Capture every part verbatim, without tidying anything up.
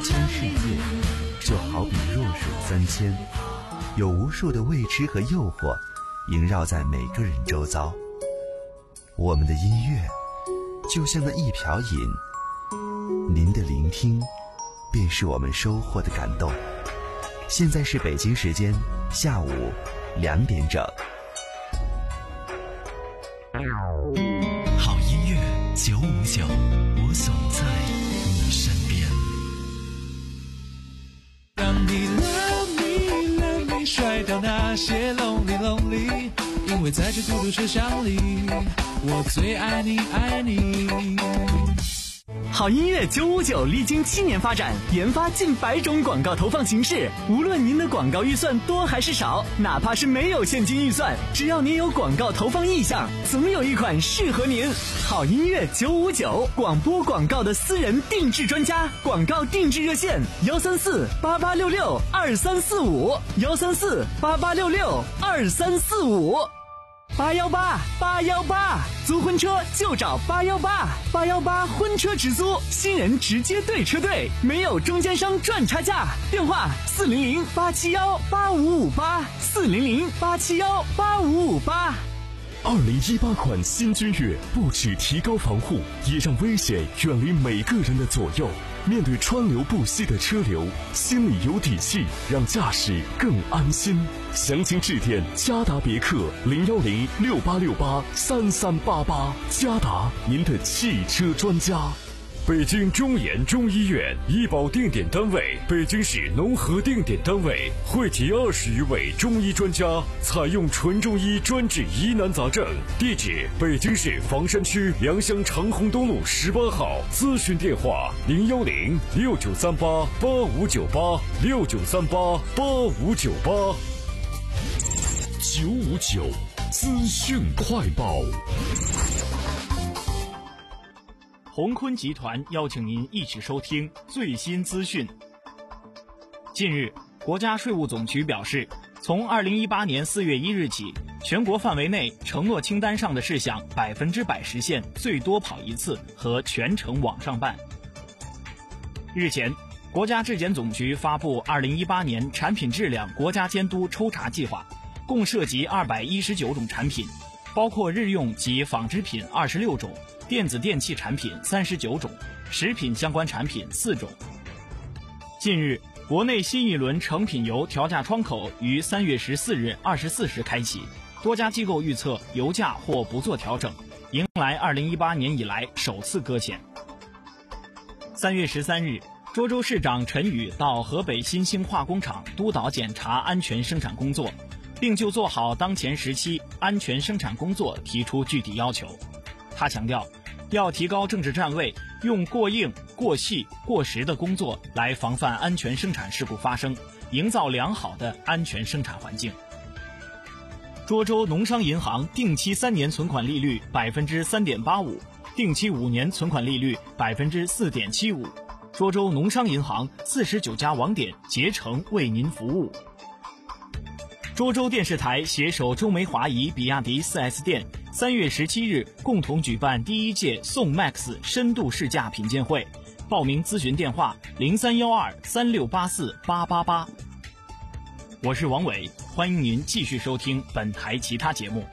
千世界，就好比弱水三千，有无数的未知和诱惑萦绕在每个人周遭。我们的音乐就像那一瓢饮，您的聆听便是我们收获的感动。现在是北京时间下午两点整。 好音乐九五九，我总在你身边。 让你 love me love me 甩掉那些 lonely lonely， 因为在这孤独车厢里，我最爱你爱你。 好音乐九五九历经七年发展，研发近百种广告投放形式。无论您的广告预算多还是少，哪怕是没有现金预算，只要您有广告投放意向，总有一款适合您。好音乐九五九，广播广告的私人定制专家，广告定制热线幺三四八八六六二三四五幺三四八八六六二三四五。八幺八八幺八，租婚车就找八幺八八幺八婚车直租，新人直接对车队，没有中间商赚差价。电话四零零八七幺八五五八四零零八七幺八五五八。 二零一八款新君越不只提高防护，也让危险远离每个人的左右。面对川流不息的车流，心里有底气，让驾驶更安心。详情致电嘉达别克零幺零六八六八三三八八，嘉达您的汽车专家。 北京中研中医院医保定点单位，北京市农合定点单位，汇集二十余位中医专家，采用纯中医专治疑难杂症。地址：北京市房山区良乡长虹东路十八号。咨询电话：零幺零六九三八八五九八六九三八八五九八。 九五九资讯快报。 鸿坤集团邀请您一起收听最新资讯。近日，国家税务总局表示，从二零一八年四月一日起，全国范围内承诺清单上的事项百分之百实现最多跑一次和全程网上办。日前，国家质检总局发布二零一八年产品质量国家监督抽查计划，共涉及二百一十九种产品，包括日用及纺织品二十六种，电子电器产品三十九种，食品相关产品四种。近日，国内新一轮成品油调价窗口于三月十四日二十四时开启，多家机构预测油价或不做调整，迎来二零一八年以来首次搁浅。三月十三日，涿州市长陈宇到河北新兴化工厂督导检查安全生产工作，并就做好当前时期安全生产工作提出具体要求。他强调，要提高政治站位，用过硬、过细、过时的工作来防范安全生产事故发生，营造良好的安全生产环境。涿州农商银行定期三年存款利率百分之三点八五，定期五年存款利率百分之四点七五。涿州农商银行四十九家网点竭诚为您服务。涿州电视台携手周梅华谊比亚迪 四 S 店，三月十七日共同举办第一届宋 Max 深度试驾品鉴会，报名咨询电话零三幺二三六八四八八八。我是王伟，欢迎您继续收听本台其他节目。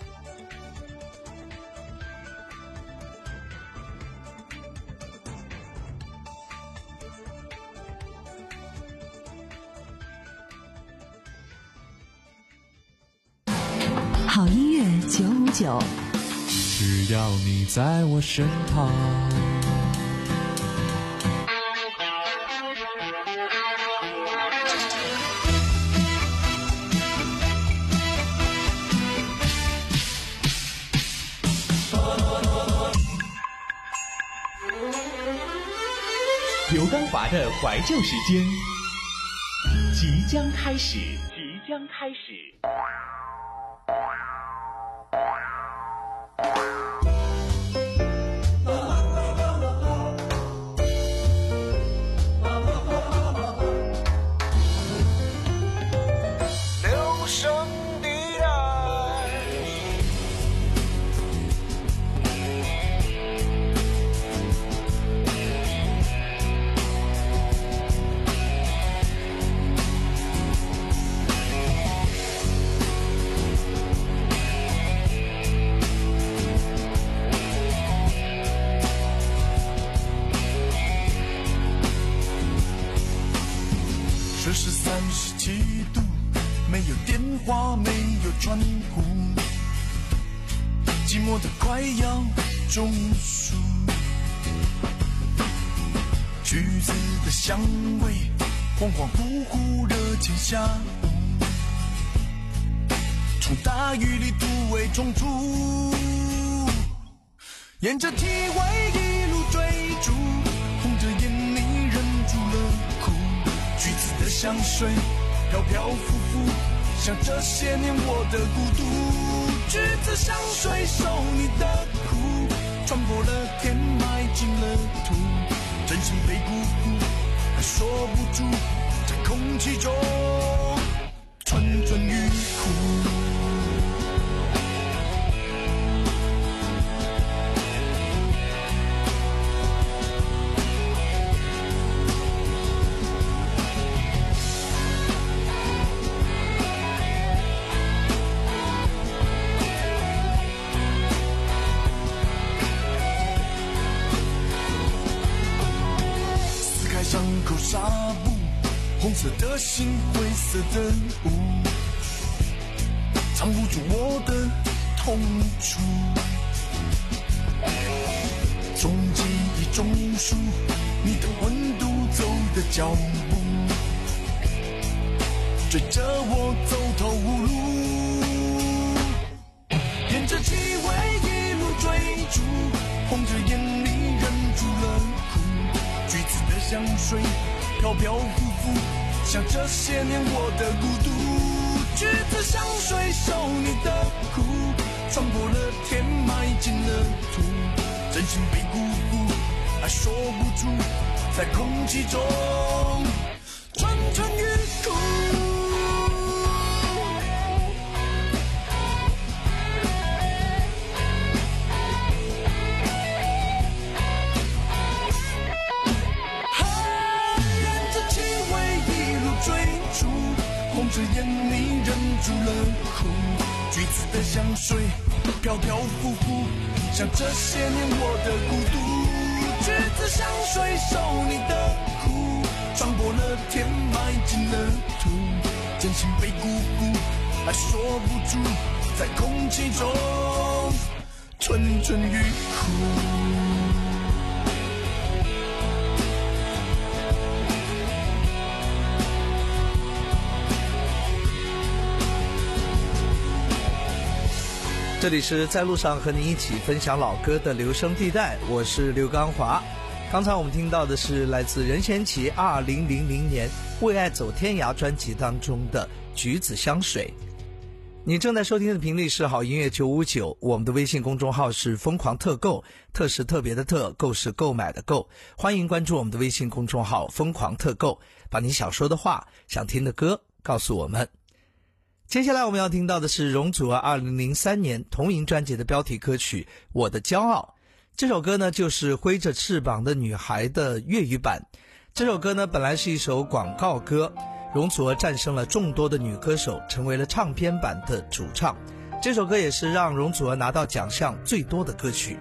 好音乐九五九， 只要你在我身旁。 刘刚华的怀旧时间即将开始，即将开始。 话没有穿过，寂寞的快要中暑，橘子的香味恍恍惚惚，热情下午，从大雨里突围冲出，沿着体味一路追逐，红着眼你忍住了哭，橘子的香水飘飘浮浮，像这些年我的孤独，橘子香水受你的苦，穿过了天埋进了土，真心被辜负还说不出，在空气中蠢蠢欲哭。伤口纱布，红色的心，灰色的雾，藏不住我的痛楚。中记忆中枢，你的温度，走的脚步，追着我走投无路，沿着气味一路追逐，红着眼里忍住了哭，橘子的香水飘飘浮浮，像这些年我的孤独，橘子香水受你的苦，穿过了天埋进了土，真心被辜负还说不出，在空气中蠢蠢欲哭。红着眼你忍住了哭，橘子的香水飘飘浮浮，像这些年我的孤独，橘子香水受你的苦，穿过了天埋进了土，真心被辜负还说不出，在空气中蠢蠢欲哭。 这里是在路上和您一起分享老歌的留声地带，我是刘刚华。刚才我们听到的是来自任贤齐二零零零年《为爱走天涯》专辑当中的橘子香水。你正在收听的频率是好音乐九五九，我们的微信公众号是疯狂特购，特是特别的特，购是购买的购，欢迎关注我们的微信公众号疯狂特购，把你想说的话，想听的歌告诉我们。接下来我们要听到的是容祖儿二零零三年同名专辑的标题歌曲《我的骄傲》。这首歌呢就是挥着翅膀的女孩的粤语版。这首歌呢本来是一首广告歌，容祖儿战胜了众多的女歌手，成为了唱片版的主唱。这首歌也是让容祖儿拿到奖项最多的歌曲。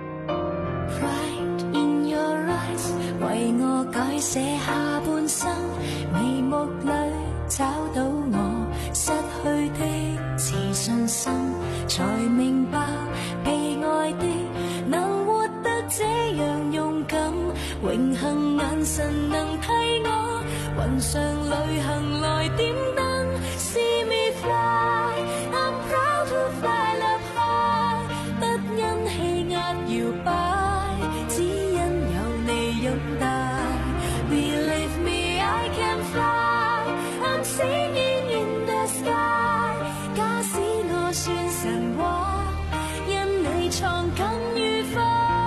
Pride in your eyes 為我改寫下半生，眉目裏找到我失去的自信心，才明白被愛的能活得這樣勇敢，榮幸眼神能替我雲上旅行來點燈。 See me fly, I'm proud to fly up high， 不因氣壓搖擺，只因有你擁戴。Believe me, I can fly, I'm singing in the sky。 假使我算神話，因你創更愉快。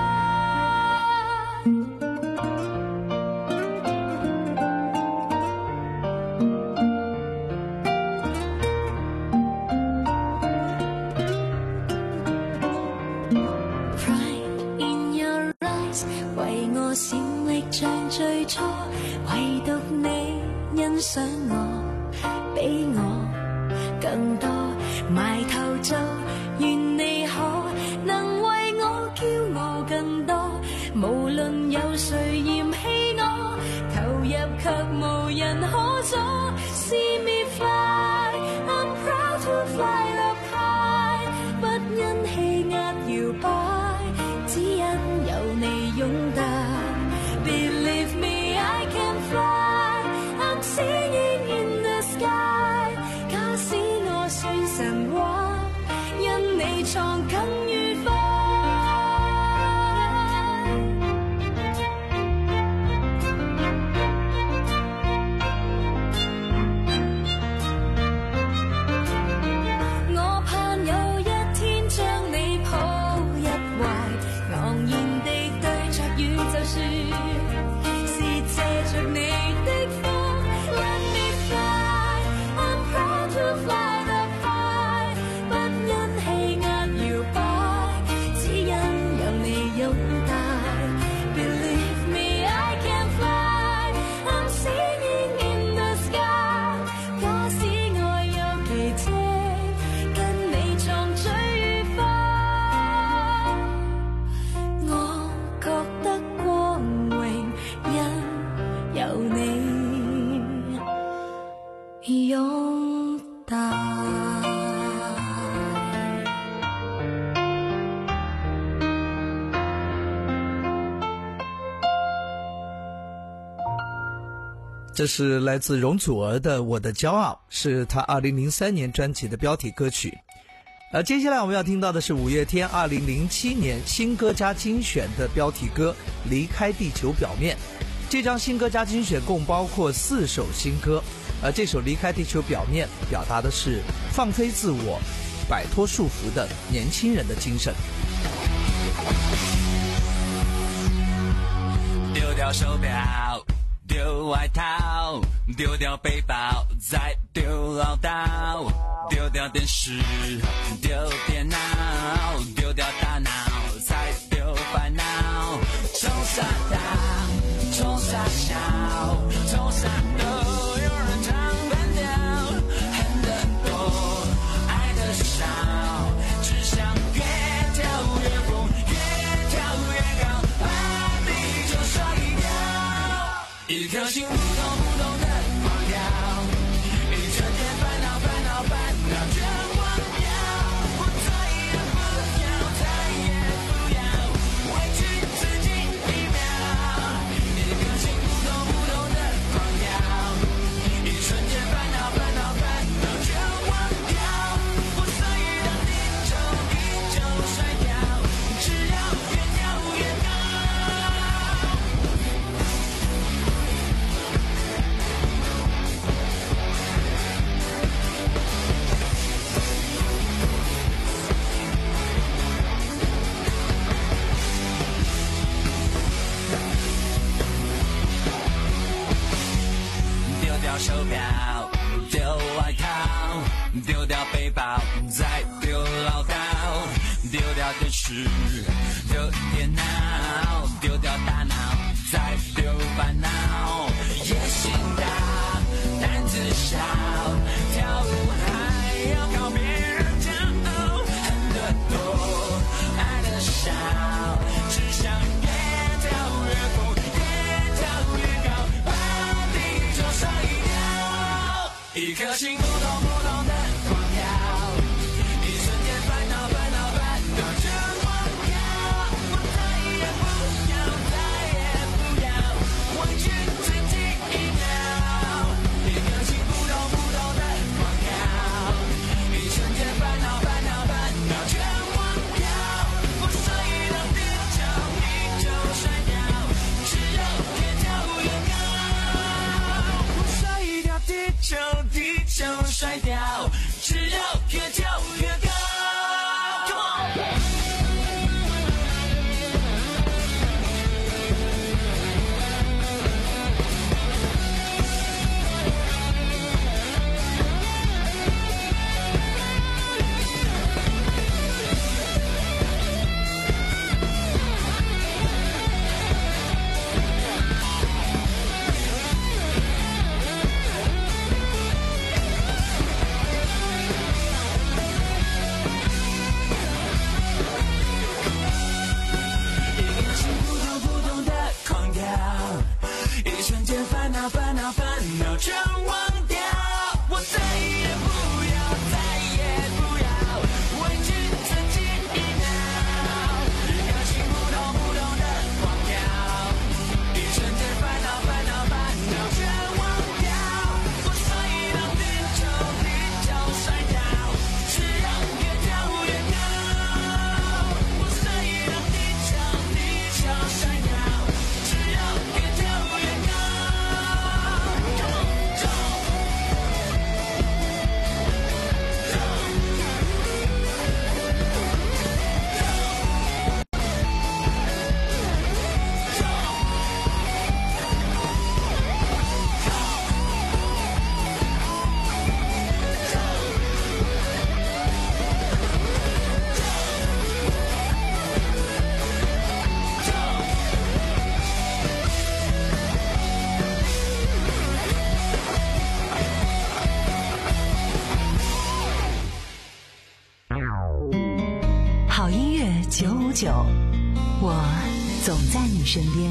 為我閃力像最初，唯獨你欣賞我，比我更多。埋頭做，願你可能為我驕傲更多。無論有誰嫌棄我，投入卻無人可阻。See me fly, I'm proud。 这是来自容祖儿的《我的骄傲》，是他二零零三年专辑的标题歌曲。而接下来我们要听到的是五月天二零零七年新歌加精选的标题歌《离开地球表面》。这张新歌加精选共包括四首新歌，而这首《离开地球表面》表达的是放飞自我、摆脱束缚的年轻人的精神。 丢掉手表，丢外套，丢掉背包，再丢唠叨，丢掉电视，丢电脑，丢掉大脑，再丢烦恼。从傻大，从傻小，从傻都有人唱反调，恨得多，爱得少，只想越跳越疯，越跳越高，把地球甩掉。一颗心扑通扑通的狂跳，一瞬间烦恼烦恼烦恼全忘掉，我再也不要，再也不要委屈自己一秒。一颗心扑通扑通的狂跳，一瞬间烦恼烦恼烦恼全忘掉，我所以让地球地球甩掉，只要越跳越高。丢掉手表，丢外套，丢掉背包，再丢唠叨，丢掉电视，丢电脑，丢掉大脑，再丢烦恼。野心大，胆子小，跳舞还要靠别人骄傲，恨得多，爱得少，只想越跳越疯，越跳越高，把地球甩掉。一颗心扑通扑通的狂跳，一瞬间烦恼烦恼烦恼全忘掉，我再也不要，再也不要委屈自己一秒。一颗心扑通扑通的狂跳，一瞬间烦恼烦恼烦恼全忘掉，我所以让地球地球甩掉，只要越跳越高。我所以让地球地球甩掉，只要越跳越高。Come on！烦恼烦恼全忘掉，我再也不要，再也不要委屈自己一秒。一颗心扑通扑通的狂跳，一瞬间烦恼烦恼烦恼全忘掉，我所以让地球地球甩掉，只要越跳越高。我所以让地球地球甩掉，只要越跳越高。 好音乐九五九，我总在你身边。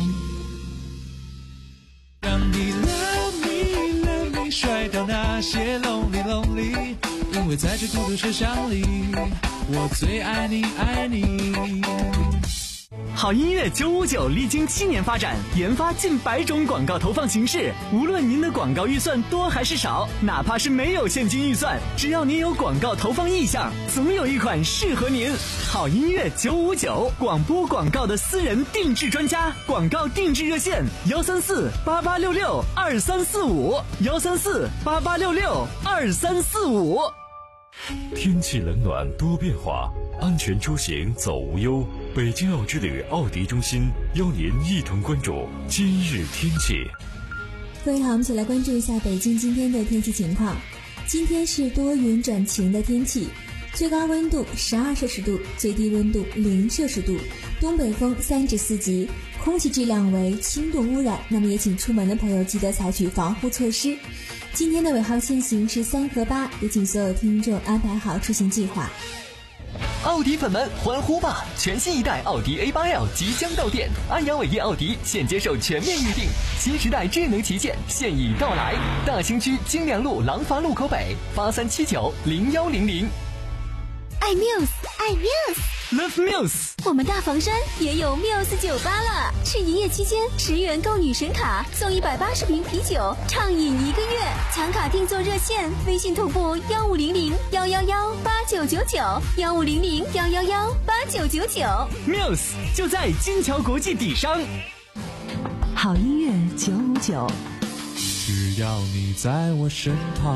让你 love me love me 甩掉那些 lonely lonely， 因为在这孤独世上里，我最爱你爱你。 好音乐九五九历经七年发展，研发近百种广告投放形式。无论您的广告预算多还是少，哪怕是没有现金预算，只要您有广告投放意向，总有一款适合您。好音乐九五九，广播广告的私人定制专家，广告定制热线：幺三四八八六六二三四五，幺三四八八六六二三四五。 天气冷暖多变化，安全出行走无忧。北京奥之旅奥迪中心邀您一同关注今日天气。 各位好，我们一起来关注一下北京今天的天气情况。今天是多云转晴的天气，最高温度十二摄氏度，最低温度零摄氏度，东北风三至四级，空气质量为轻度污染。那么也请出门的朋友记得采取防护措施。今天的尾号限行是三和八，也请所有听众安排好出行计划。 奥迪粉们欢呼吧！全新一代奥迪 A 八 L 即将到店，安阳伟业奥迪现接受全面预定，新时代智能旗舰现已到来。大兴区金良路廊坊路口北，八三七九零幺零零。 爱 Muse， 爱 Muse，Love Muse。 我们大房山也有 Muse 酒吧了，是营业期间十元购女神卡送一百八十瓶啤酒，畅饮一个月。抢卡订座热线：微信同步幺五零零幺幺幺八九九九，幺五零零幺幺幺八九九九。 Muse 就在金桥国际底商。 好音乐九五九， 只要你在我身旁。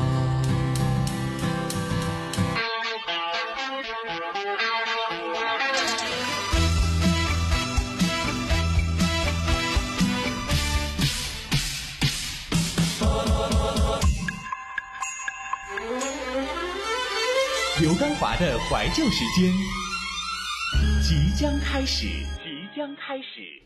刘刚华的怀旧时间即将开始，即将开始。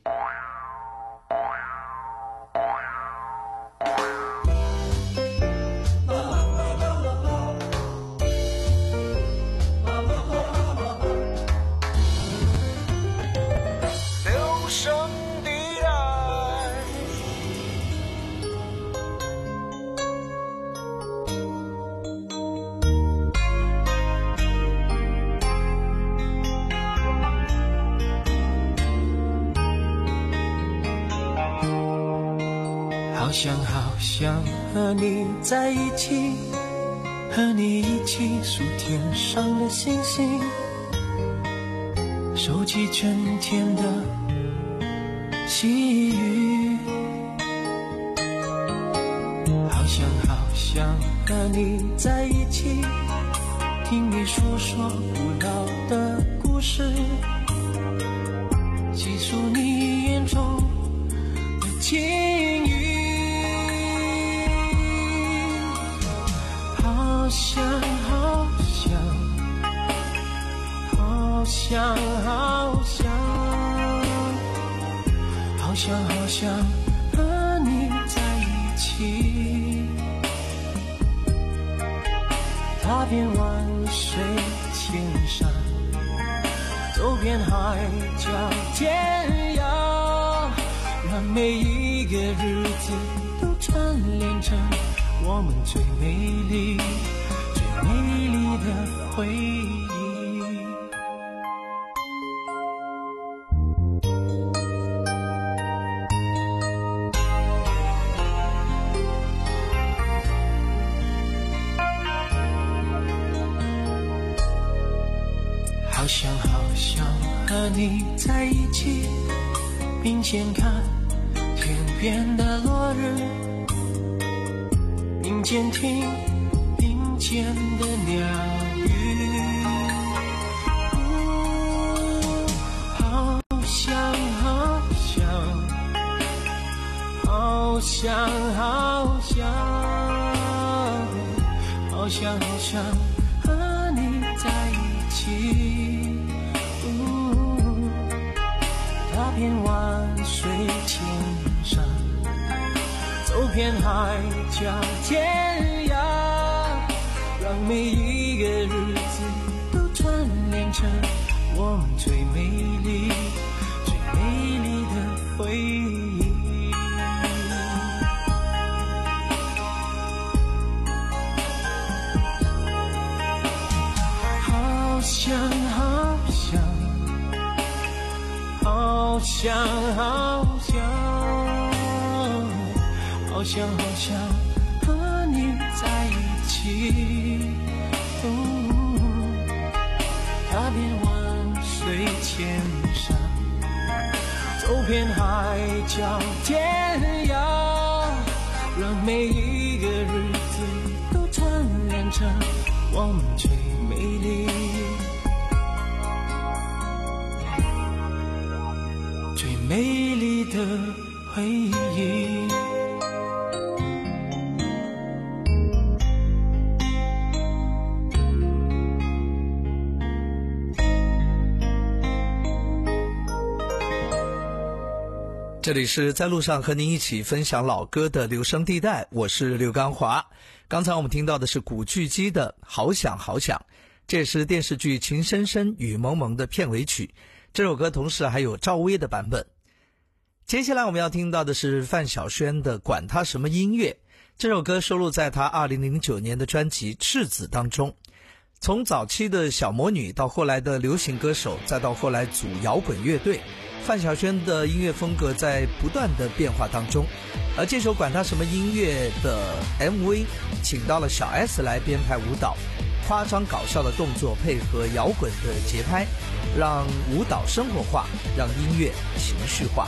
留声地带。 好想好想和你在一起，和你一起数天上的星星，收集春天的细雨。好想好想和你在一起，听你诉说古老的故事，细数你眼中的情谊。好想好想好想好想好想好想和你在一起，踏遍万水千山，走遍海角天涯，让每一个日子都串联成我们最美丽最美丽的回忆。好想好想和你在一起，并肩看天边的落日，并肩听林间的鸟语。好想好想好想好想好想好想和你在一起，踏遍万水千山，走遍海角天涯，让每一个日子都串联成我们最美丽最美丽的回忆。好想好想好想好想好想好想和你在一起，踏遍万水千山，走遍海角天涯，让每一个日子都串联成我们最美丽最美丽的回忆。 这里是在路上和您一起分享老歌的留声地带，我是刘刚华。刚才我们听到的是古巨基的好想好想，这也是电视剧情深深雨蒙蒙的片尾曲。这首歌同时还有赵薇的版本。接下来我们要听到的是范晓萱的管他什么音乐，这首歌收录在她二零零九年的专辑《赤子》当中。从早期的小魔女到后来的流行歌手，再到后来组摇滚乐队，范晓萱的音乐风格在不断的变化当中。而这首管他什么音乐的 M V 请到了小 S 来编排舞蹈，夸张搞笑的动作配合摇滚的节拍，让舞蹈生活化，让音乐情绪化。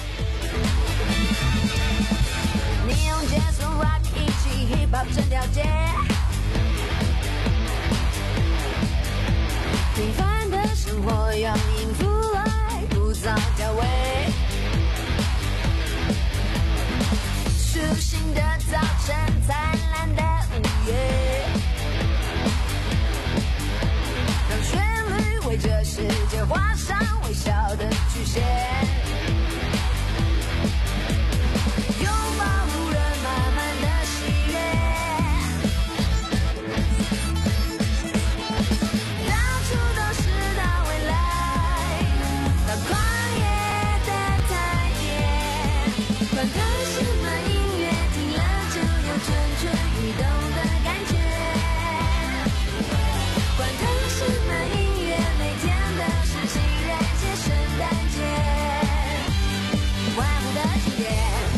你用街声 rock 一起 hip hop 整条街，平凡的生活用音符来枯燥调味，舒心的早晨，灿烂的午夜，让旋律为这世界画上微笑的曲线，拥抱无人满满的喜悦，到处都是大未来，到旷野的台阶，管它什么音乐，听了就有蠢蠢欲动的感觉，管它什么音乐，每天都是情人节圣诞节，万物的起点。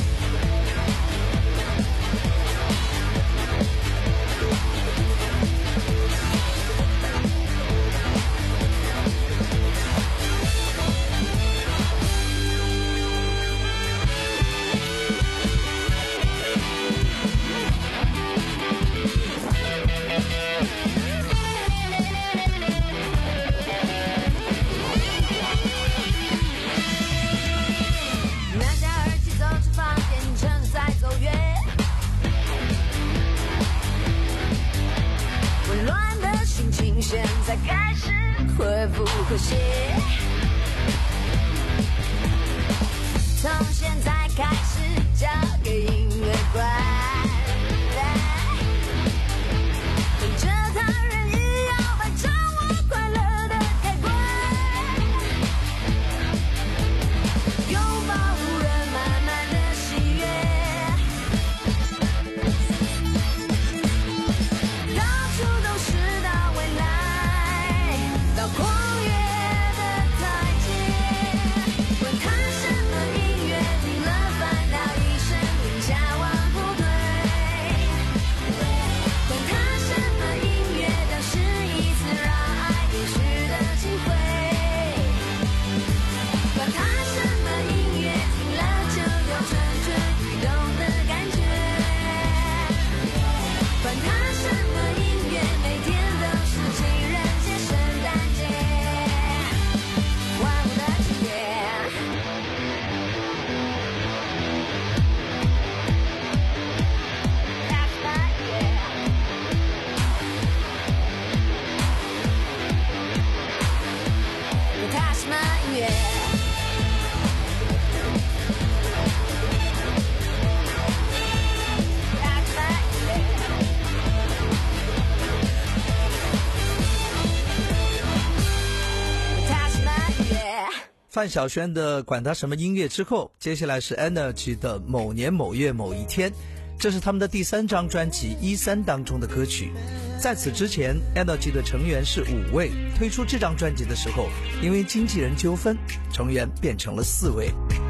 拿下耳机走出房间，趁在走远，混乱的心情现在开始恢复和谐，从现在开始交给音乐观，跟着他人一样摆掌握快乐的开关，拥抱无人满满的喜悦，到处都是大未来，到旷野的台阶，管他什么音乐，听了烦恼一生停下往后退，管他什么音乐，当是一次让爱延续的机会，管他什么音乐，听了就有蠢蠢欲动的感觉，管他什么音乐，每天都是情人节圣诞节，万物的起点。That's my yeah. That's my yeah. That's my yeah. That's my yeah. 范晓萱的管他什么音乐之后，接下来是 Energy 的某年某月某一天。 这是他们的第三张专辑《一三》当中的歌曲。在此之前 Energy 的成员是五位，推出这张专辑的时候，因为经纪人纠纷，成员变成了四位。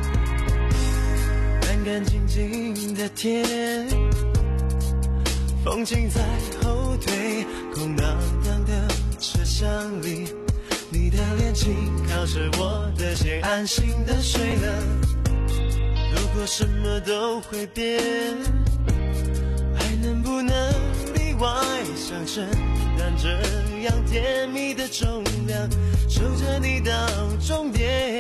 干干净净的天，风景在后退，空荡荡的车厢里，你的脸轻靠着我的肩，安心的睡了。如果什么都会变，还能不能例外？想承担这样甜蜜的重量，守着你到终点。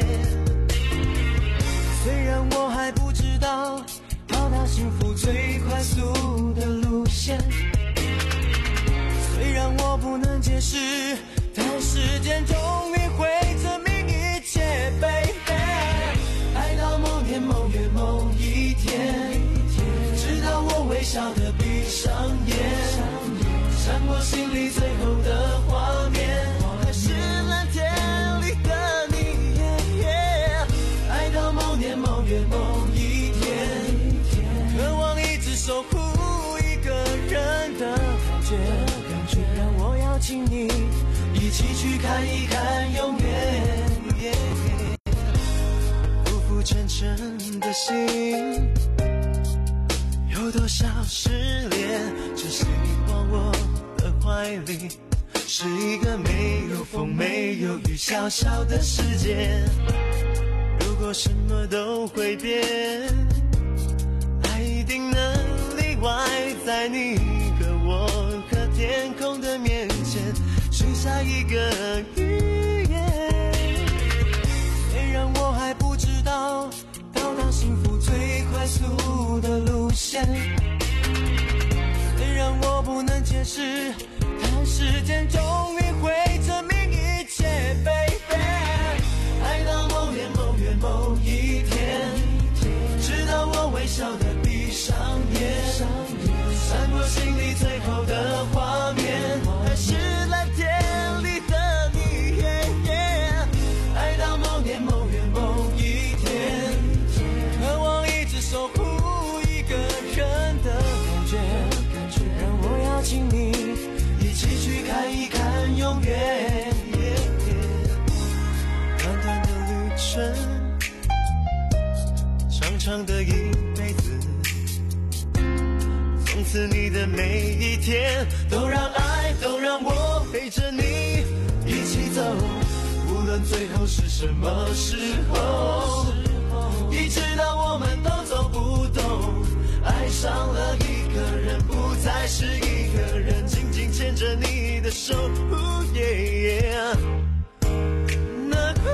虽然我还不知道到达幸福最快速的路线，虽然我不能解释，但时间终于会证明一切 baby。 爱到某年某月某一天，直到我微笑的闭上眼，闪过心里最后的画面，还是蓝天里的你、yeah, yeah。 爱到某年某月某一天，渴望一直守护一个人的感觉，感觉让我邀请你一起去看一看永远。浮浮沉沉的心，有多少失恋，只希望我的怀里是一个没有风没有雨小小的世界。如果什么都会变，爱一定能例外，在你和我和天空的面前许下一个预言。虽然我还不知道到达幸福最快速的路线，虽然我不能解释，但时间终于会证明一切 baby。 爱到某年某月某一天，直到我微笑的闭上眼，闪过心里最后的画面，还是蓝天里的你、yeah, yeah。 爱到某年某月某一天，渴望一直守护一个人的感觉，感觉让我邀请你一起去看一看永远。短短的旅程，长长的一辈子，从此你的每一天都让爱，都让我陪着你一起走，无论最后是什么时候，一直到我们都走不动，爱上了一个人，不再是一个人，紧紧牵着你的手、哦、yeah, yeah。 那个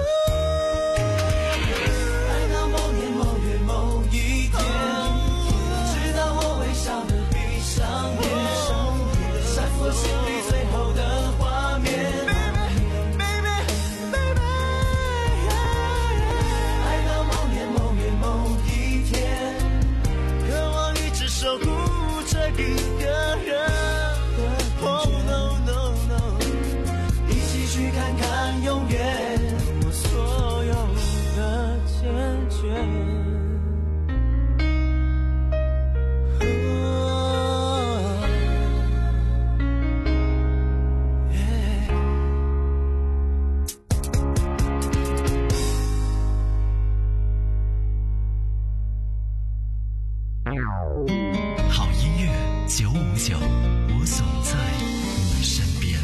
爱到某年某月某一天，直到我微笑的闭上眼，闪过心里最后的画面， baby baby baby。 爱到某年某月某一天，渴望一直守护这一个人。 Oh no no no， 一起去看看永远，我所有的坚决。 好音乐九五九，我总在你身边。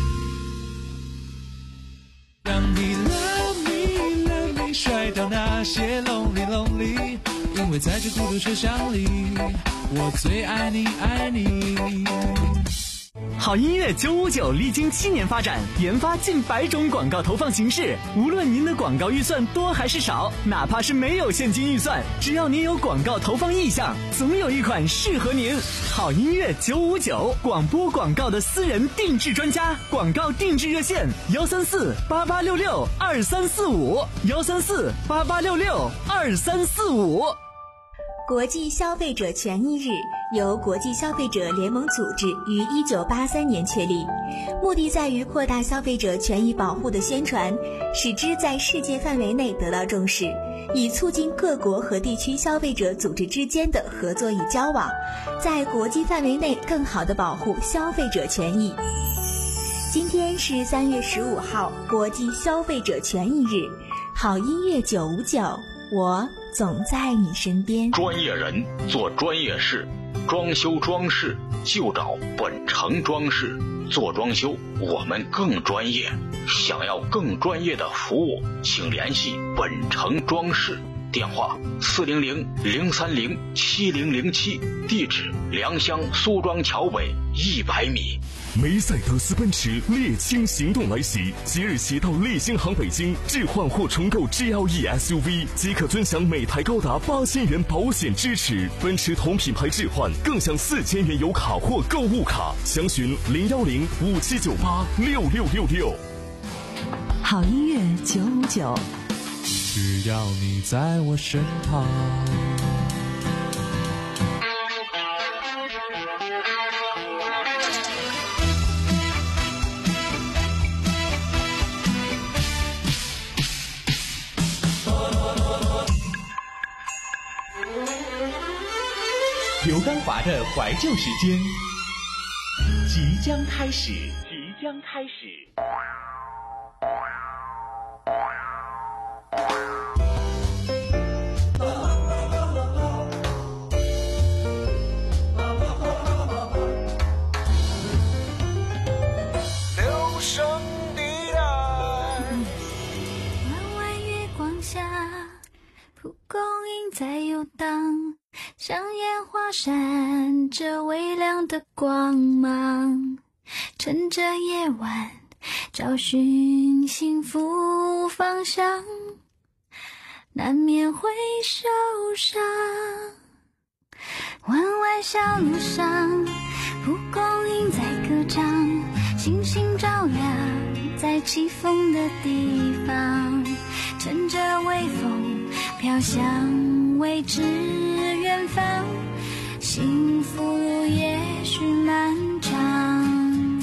让你 love me love me 甩掉那些 lonely lonely， 因为在这孤独车厢里，我最爱你爱你。 好音乐九五九历经七年发展，研发近百种广告投放形式。无论您的广告预算多还是少，哪怕是没有现金预算，只要您有广告投放意向，总有一款适合您。好音乐九五九，广播广告的私人定制专家，广告定制热线：幺三四八八六六二三四五，幺三四八八六六二三四五。 国际消费者权益日由国际消费者联盟组织于一九八三年确立，目的在于扩大消费者权益保护的宣传，使之在世界范围内得到重视，以促进各国和地区消费者组织之间的合作与交往，在国际范围内更好地保护消费者权益。今天是三月十五号，国际消费者权益日。好音乐九五九，我总在你身边。 专业人做专业事，装修装饰就找本城装饰。做装修我们更专业，想要更专业的服务，请联系本城装饰，电话四零零零三零七零零七，地址良乡苏庄桥北一百米。 梅赛德斯奔驰猎青行动来袭，即日起到猎星行北京置换或重购 G L E S U V 即可尊享每台高达八千元保险支持，奔驰同品牌置换更享四千元油卡或购物卡，详询零幺零五七九八六六六六。 好音乐九五九， 只要你在我身旁。 刘刚华的怀旧时间即将开始，即将开始。 留声地带， 弯弯月光下，蒲公英在游荡，像烟花闪着微亮的光芒，趁着夜晚找寻幸福方向，难免会受伤。弯弯小路上，蒲公英在歌唱，星星照亮在起风的地方，趁着微风飘向未知远方，幸福也许漫长。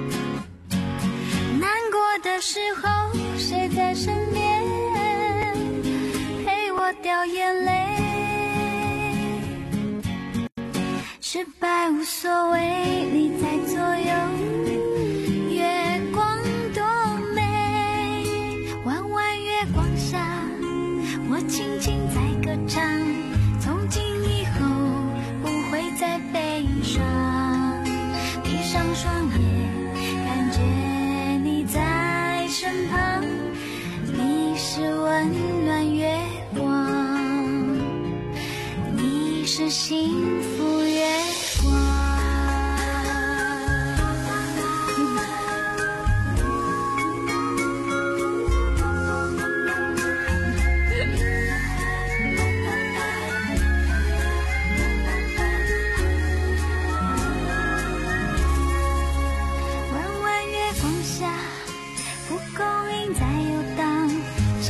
难过的时候谁在身边陪我掉眼泪，失败无所谓，你在左右，月光多美，弯弯月光下我轻轻在歌唱，从今以后不会再悲伤，闭上双眼感觉你在身旁，你是温暖月光，你是幸福月光。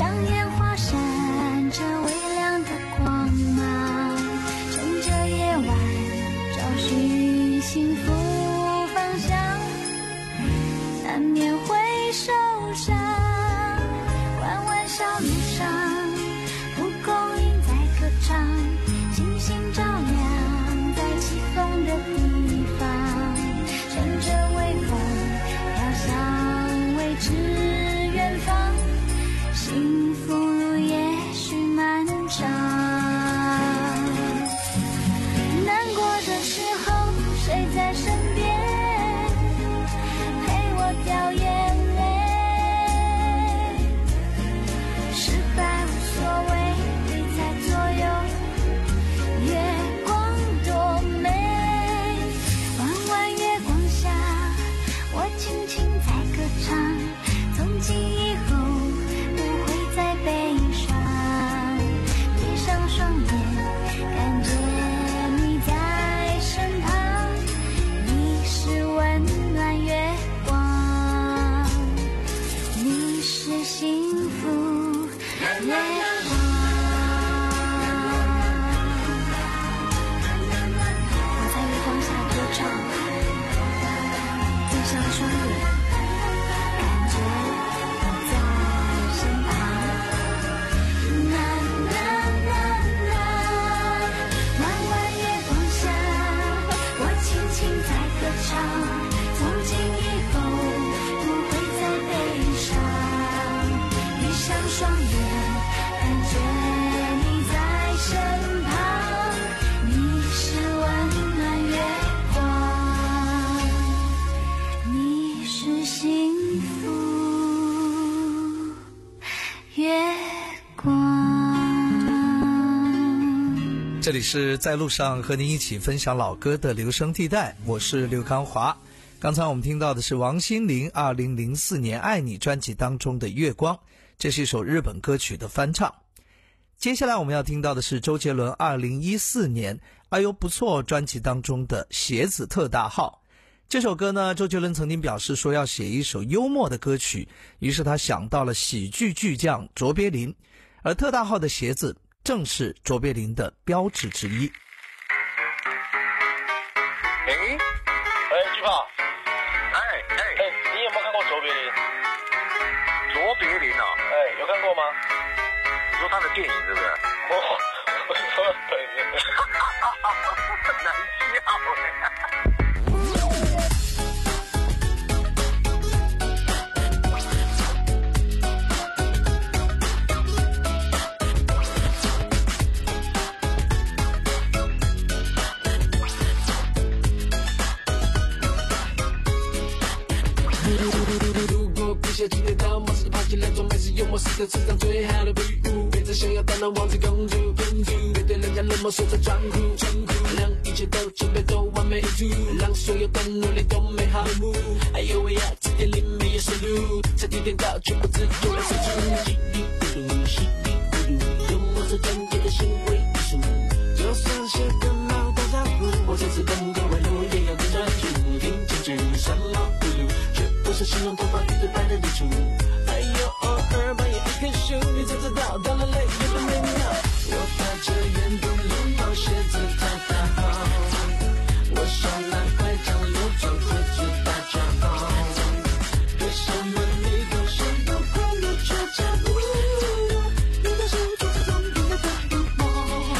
像烟花闪着微亮的光芒，趁着夜晚这里是在路上和您一起分享老歌的留声地带，我是刘康华。刚才我们听到的是王心凌二零零四年《爱你》专辑当中的《月光》，这是一首日本歌曲的翻唱。接下来我们要听到的是周杰伦二零一四年哎呦不错专辑当中的《鞋子特大号》。这首歌呢，周杰伦曾经表示说要写一首幽默的歌曲，于是他想到了喜剧巨匠卓别林，而特大号的鞋子正是卓别林的标志之一。 哎，哎，巨炮，哎哎哎，你有没有看过卓别林？卓别林哦，哎，有看过吗？你说他的电影是不是？哦，我说对对，哈哈哈哈哈，很难笑哎。下几天到马斯爬起来装没事幽默是个世上最好的比喻，别再想要当那王子公主，别对人家冷漠说着装酷，让一切都准备都完美无缺，让所有的努力都美好落幕。哎呦喂呀，字典里没有收录，才提点到却不知就来谁出，稀里糊涂，稀里糊涂，幽默是专业的行为艺术，就算写个脑大家伙，我这次跟各位录也要更专注，听清楚什么不如，却不是形容头发一对白的日出。哎呦，偶尔半夜一棵树，你才知道当了累有多美妙。我带着圆滚轮帽，鞋子太大号，我手拿拐杖，有种不知大家好。对什么你都想到快乐这家伙，你的手就是总有的礼貌。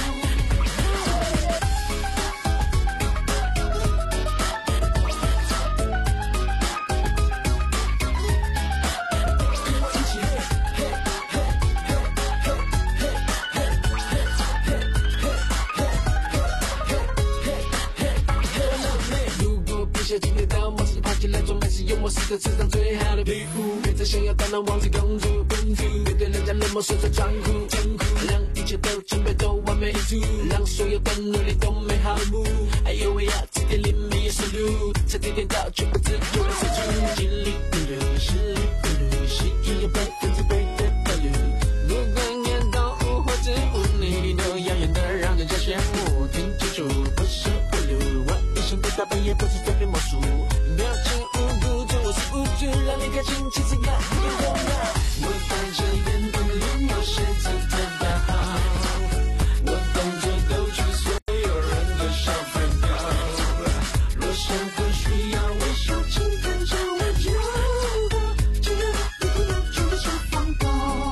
今天到马斯爬起来装没事幽默是个世上最好的礼物，别再想要当那王子公主，别对人家冷漠说着装酷，让一切都准备都完美无缺，让所有的努力都美好落幕。哎呦喂呀，字典里没有收录，才提点到却不知就来谁出，稀里糊涂，稀里糊涂，是一个百分之百的保留。不管念到五或者五，你都耀眼的让人家羡慕。听清楚，不是不留，我一生的打扮也不是这边魔术，表情无辜，就我是无助，让你开心，其实要不重要。我带着圆滚轮帽，鞋子特大号，我动作逗趣所有人的小朋友。若生活需要微笑，请跟着我就好，只要你不能出的小放狗。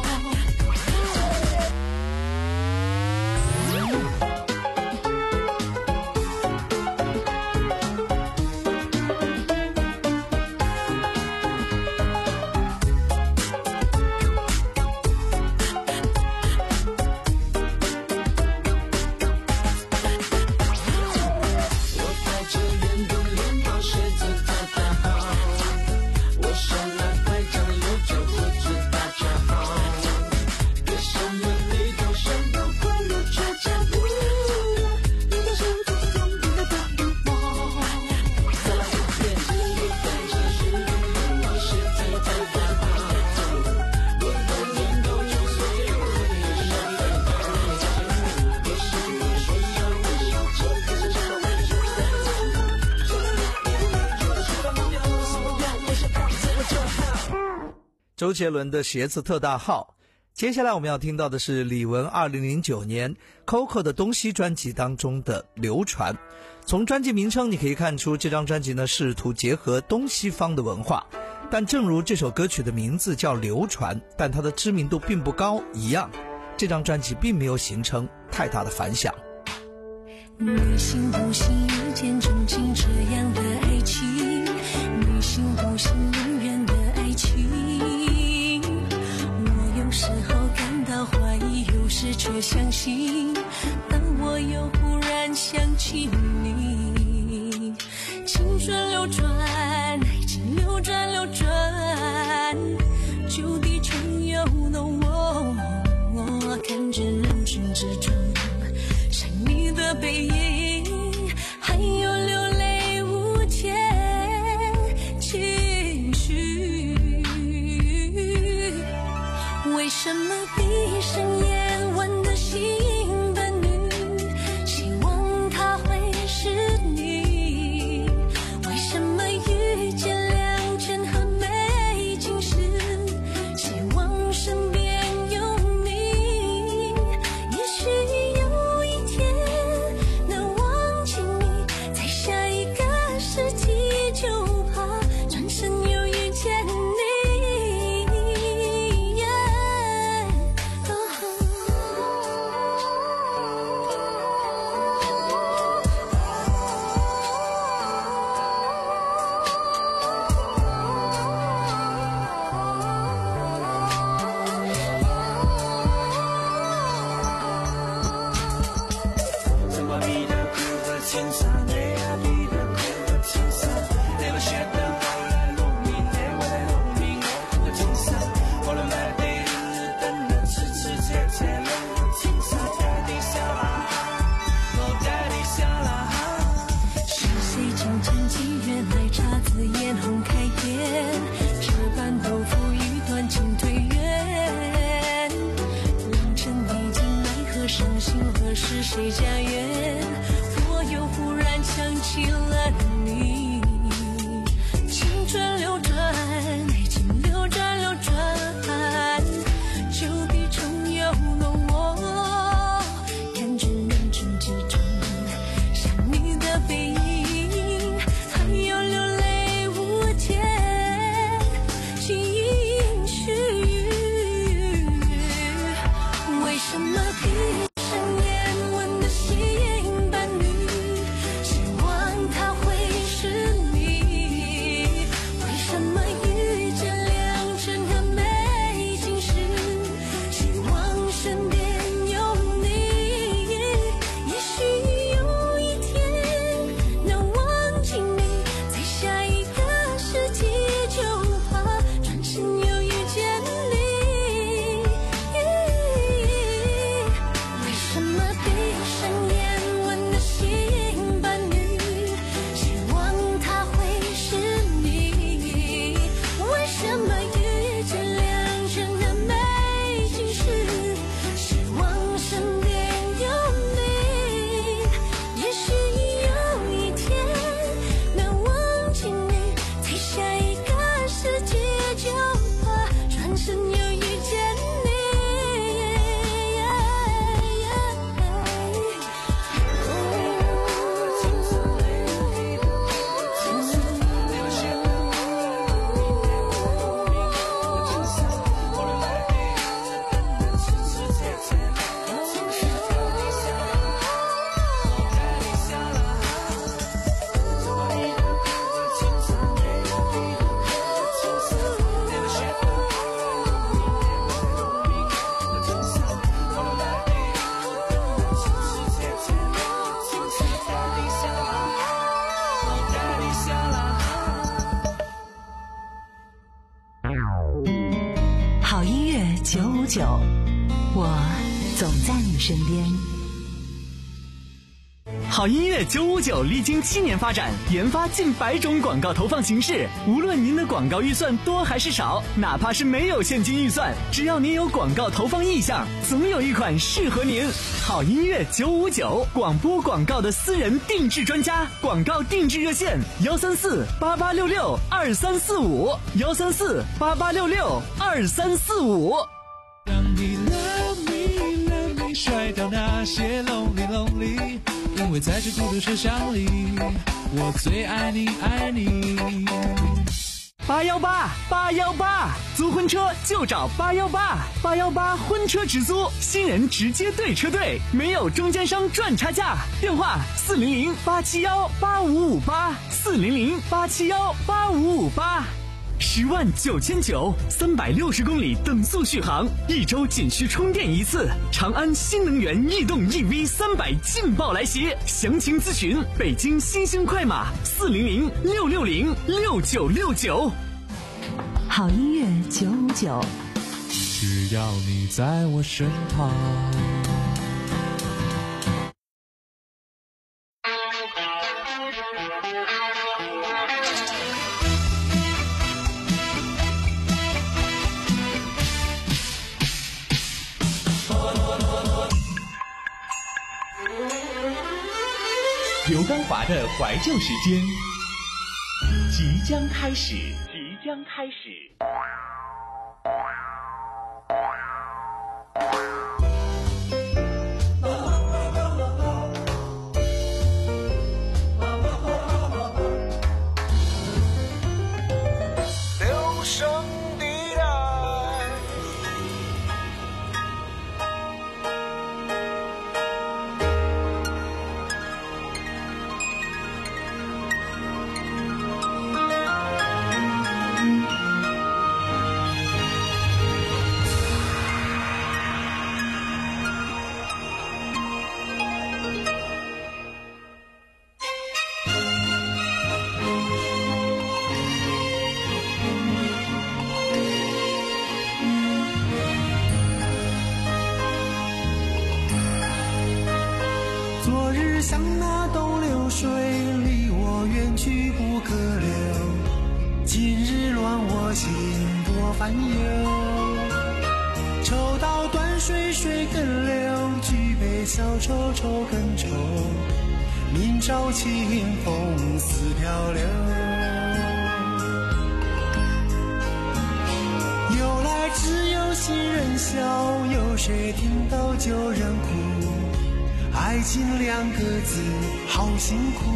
周杰伦的鞋子特大号。接下来我们要听到的是李玟二零零九年 Coco 的东西专辑当中的流传。从专辑名称你可以看出，这张专辑呢试图结合东西方的文化，但正如这首歌曲的名字叫流传，但它的知名度并不高一样，这张专辑并没有形成太大的反响。 你信不信一见钟情这样的爱情？你信不信永远的爱情？我有时候感到怀疑，有时却相信，但我又忽然想起你。青春流转，爱情流转流转，就地重游的我，我看着人群之中，像你的背影，还有流泪无解情绪。为什么闭上眼闻得吸引伴侣，希望他会是你？为什么遇见良辰和美景时，希望身边有你？也许有一天能忘记你，在下一个世纪就怕转身又遇见你。是谁家园？我又忽然想起了你。青春流转，爱情流转流转，旧笔重游了我厌倦人群之中，想你的背影，还有流泪无解情绪。为什么闭九五九，我总在你身边。 好音乐九五九历经七年发展，研发近百种广告投放形式。无论您的广告预算多还是少，哪怕是没有现金预算，只要您有广告投放意向，总有一款适合您。好音乐九五九，广播广告的私人定制专家，广告定制热线：幺三四八八六六二三四五，幺三四八八六六二三四五。 让你 love me love me 甩掉那些 lonely lonely， 因为在这孤独车厢里，我最爱你爱你。 八幺八八幺八，租婚车就找八幺八，八幺八婚车直租，新人直接对车队，没有中间商赚差价。电话四零零八七幺八五五八，四零零八七幺八五五八。十万九千九，三百六十公里等速续航，一周仅需充电一次。长安新能源逸动 E V 三百劲爆来袭，详情咨询北京新兴快马四零零六六零六九六九。 好音乐九五九， 只要你在我身旁。 刘刚华的怀旧时间即将开始，即将开始。 留声地带。 昨日像那东流水，离我远去不可留。今日乱我心，多烦忧。抽刀断水，水更流；举杯消愁，愁更愁。明朝清风似飘流。由来只有新人笑，有谁听到旧人哭？爱情两个字好辛苦，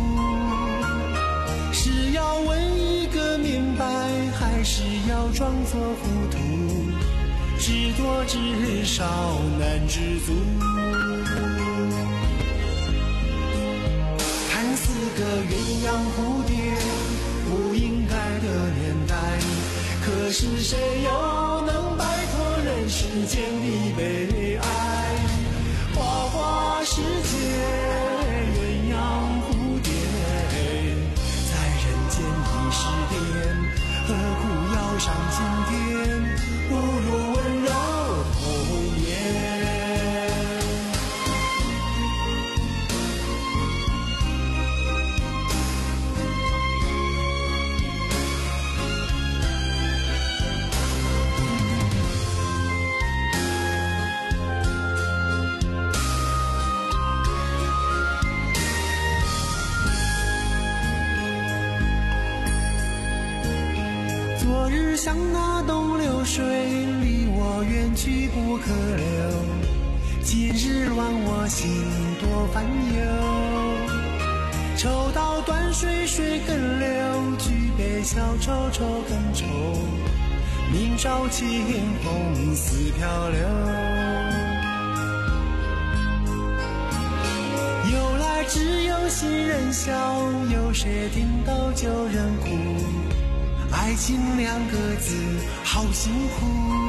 是要问一个明白，还是要装作糊涂？知多知少难知足。看似个鸳鸯蝴蝶，不应该的年代，可是谁又能摆脱人世间的悲哀？花花世界，鸳鸯蝴蝶，在人间已是癫，何苦要上青天？不如温柔童年。昨日像那东流水，离我远去不可留。今日乱我心，多烦忧。抽刀断水，水更流；举杯消愁，愁更愁。明朝清风似飘流。由来只有新人笑，有谁听到旧人哭？爱情两个字好辛苦，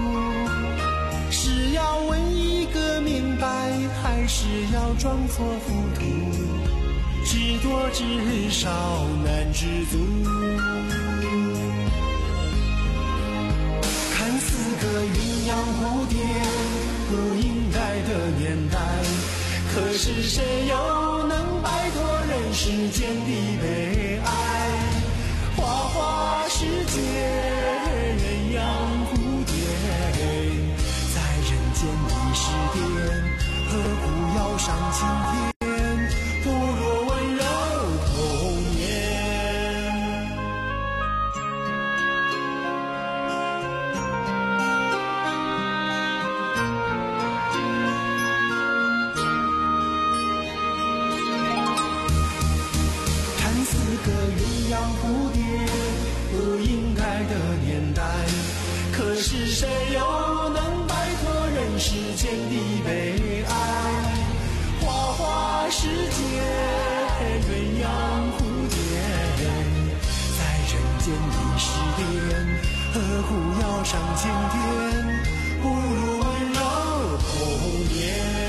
是要问一个明白，还是要装作糊涂？知多知少难知足。看似个鸳鸯蝴蝶，不应该的年代，可是谁又能摆脱人世间的悲哀？花花世界，鸳鸯蝴蝶，在人间已是癫，何苦要上青天？不若温柔童年。看似个鸳鸯蝴蝶，不应该的年代，可是谁又能摆脱人世间的悲哀？花花世界，鸳鸯蝴蝶，在人间已是癫，何苦要上青天？不如温柔童年。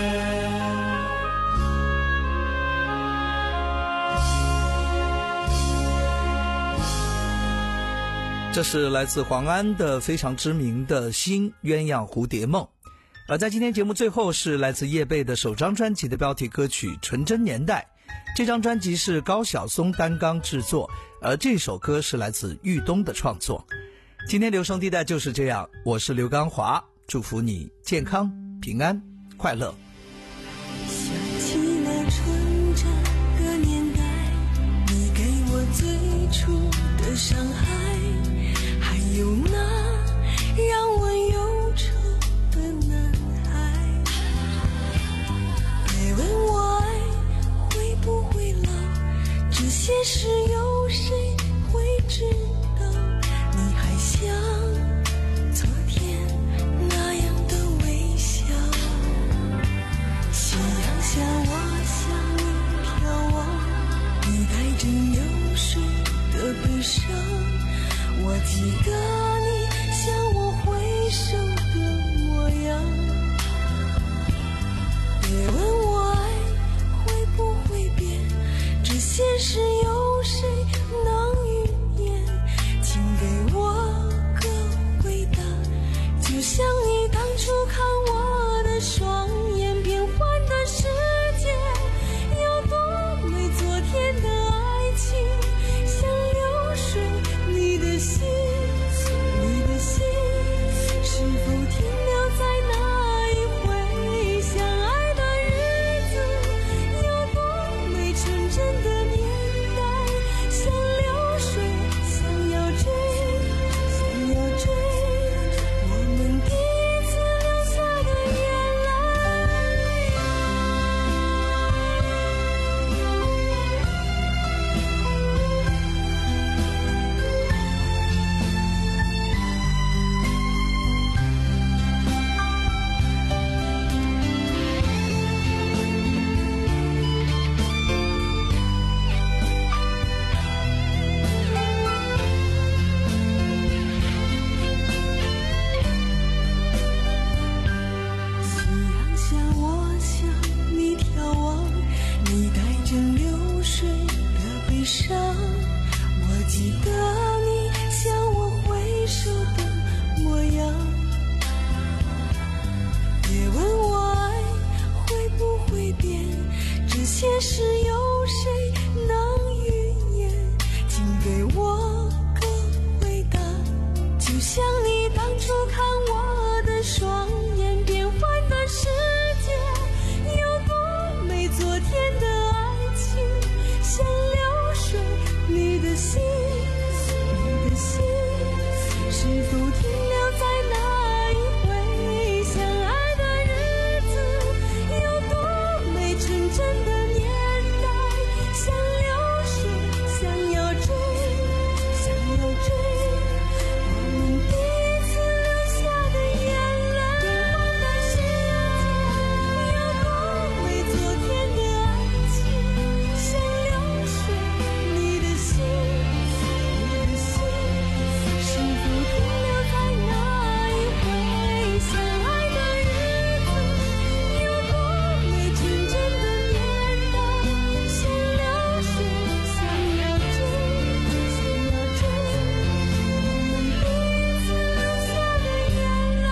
这是来自黄安的非常知名的新鸳鸯蝴蝶梦。而在今天节目最后是来自叶蓓的首张专辑的标题歌曲《纯真年代》， 这张专辑是高晓松担纲制作，而这首歌是来自豫东的创作。今天留声地带就是这样，我是刘刚华，祝福你健康、平安、快乐。 想起了纯真的年代，你给我最初的伤害，还有那让我忧愁的男孩。别问我爱会不会老，这些事有谁会知道？你还像昨天那样的微笑，夕阳下我向你眺望，你带着流水的悲伤，我记得你向我挥手的模样。别问我爱会不会变，这些事有谁能预言？请给我个回答，就像你当初看我的双眼，变幻的世界有多美，昨天的爱情像流水，你的心你的心是否停留在那一回？相爱的日子有多美，纯真的年代像流水，想要追想要追我们第一次流下的眼泪。夕阳下我向你眺望，你带着流水的悲伤，我记得你向我挥手的模样。别问我爱会不会变，这些事有谁能预言？请给我个回答，就像你当初看我的双眼，变幻的世界有多美，昨天的爱情像流水，你的心你的心是否停留在那一回？相爱的日子有多美，纯真的年代像流水，想要追想要追我们第一次流下的眼泪。变幻的世界有多美，昨天的爱情像流水，你的心你的心是否停留在那一回？相爱的日子有多美，纯真的年代像流水，想要追想要追我们第一次流下的眼泪。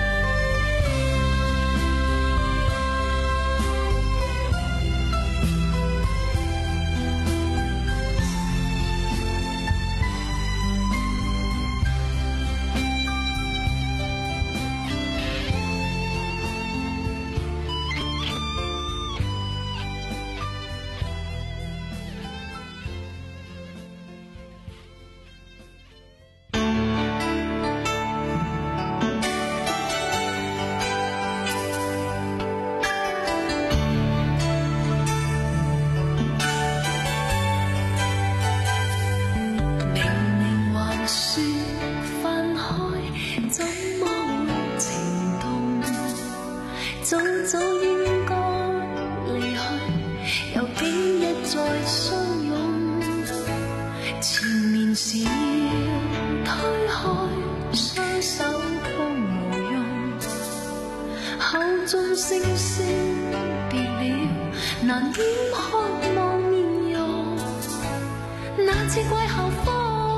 明明還說分開，怎麼會情動？早早應該離去，又竟一再相擁。前面是要推開，雙手卻無用，口中聲聲別了，難掩渴望面容。那次季候風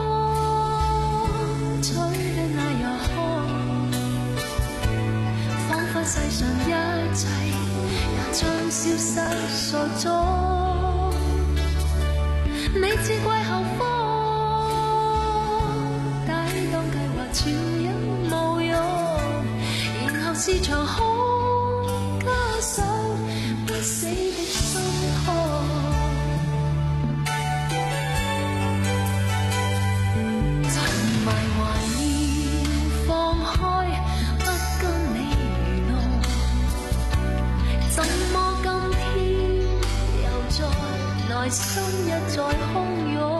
吹得那樣寒，彷彿世上一切也將消失所蹤。 次季候風，抵擋計劃潮影無用，然後是場空加上不死的心痛。沉迷懷念放開，不跟你娛樂，怎麼今天又再內心一再洶湧，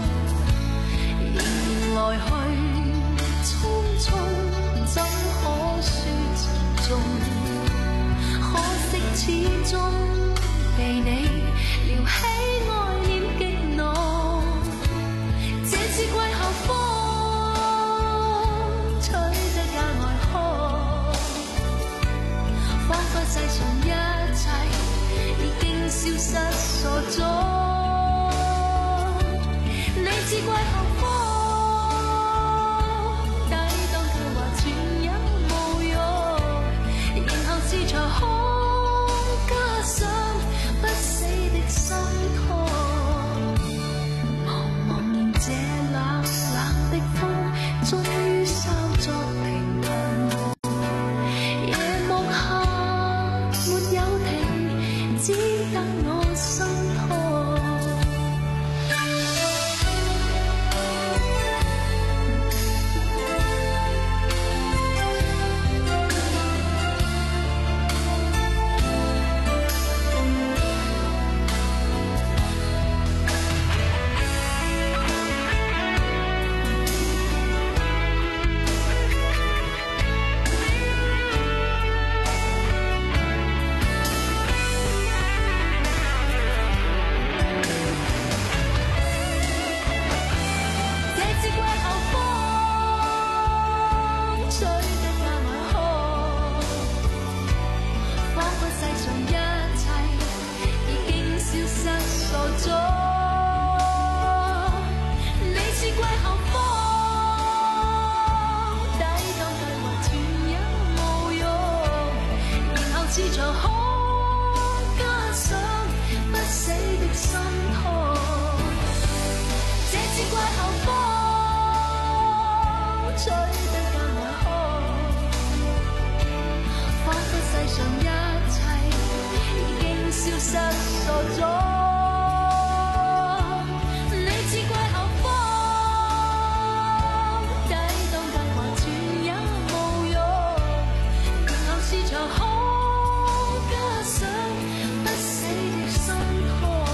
然來去匆匆，怎可說沉重？可惜始終被你撩起愛念激怒，這次季候風吹得格外好，彷彿世上一切已經消失所蹤。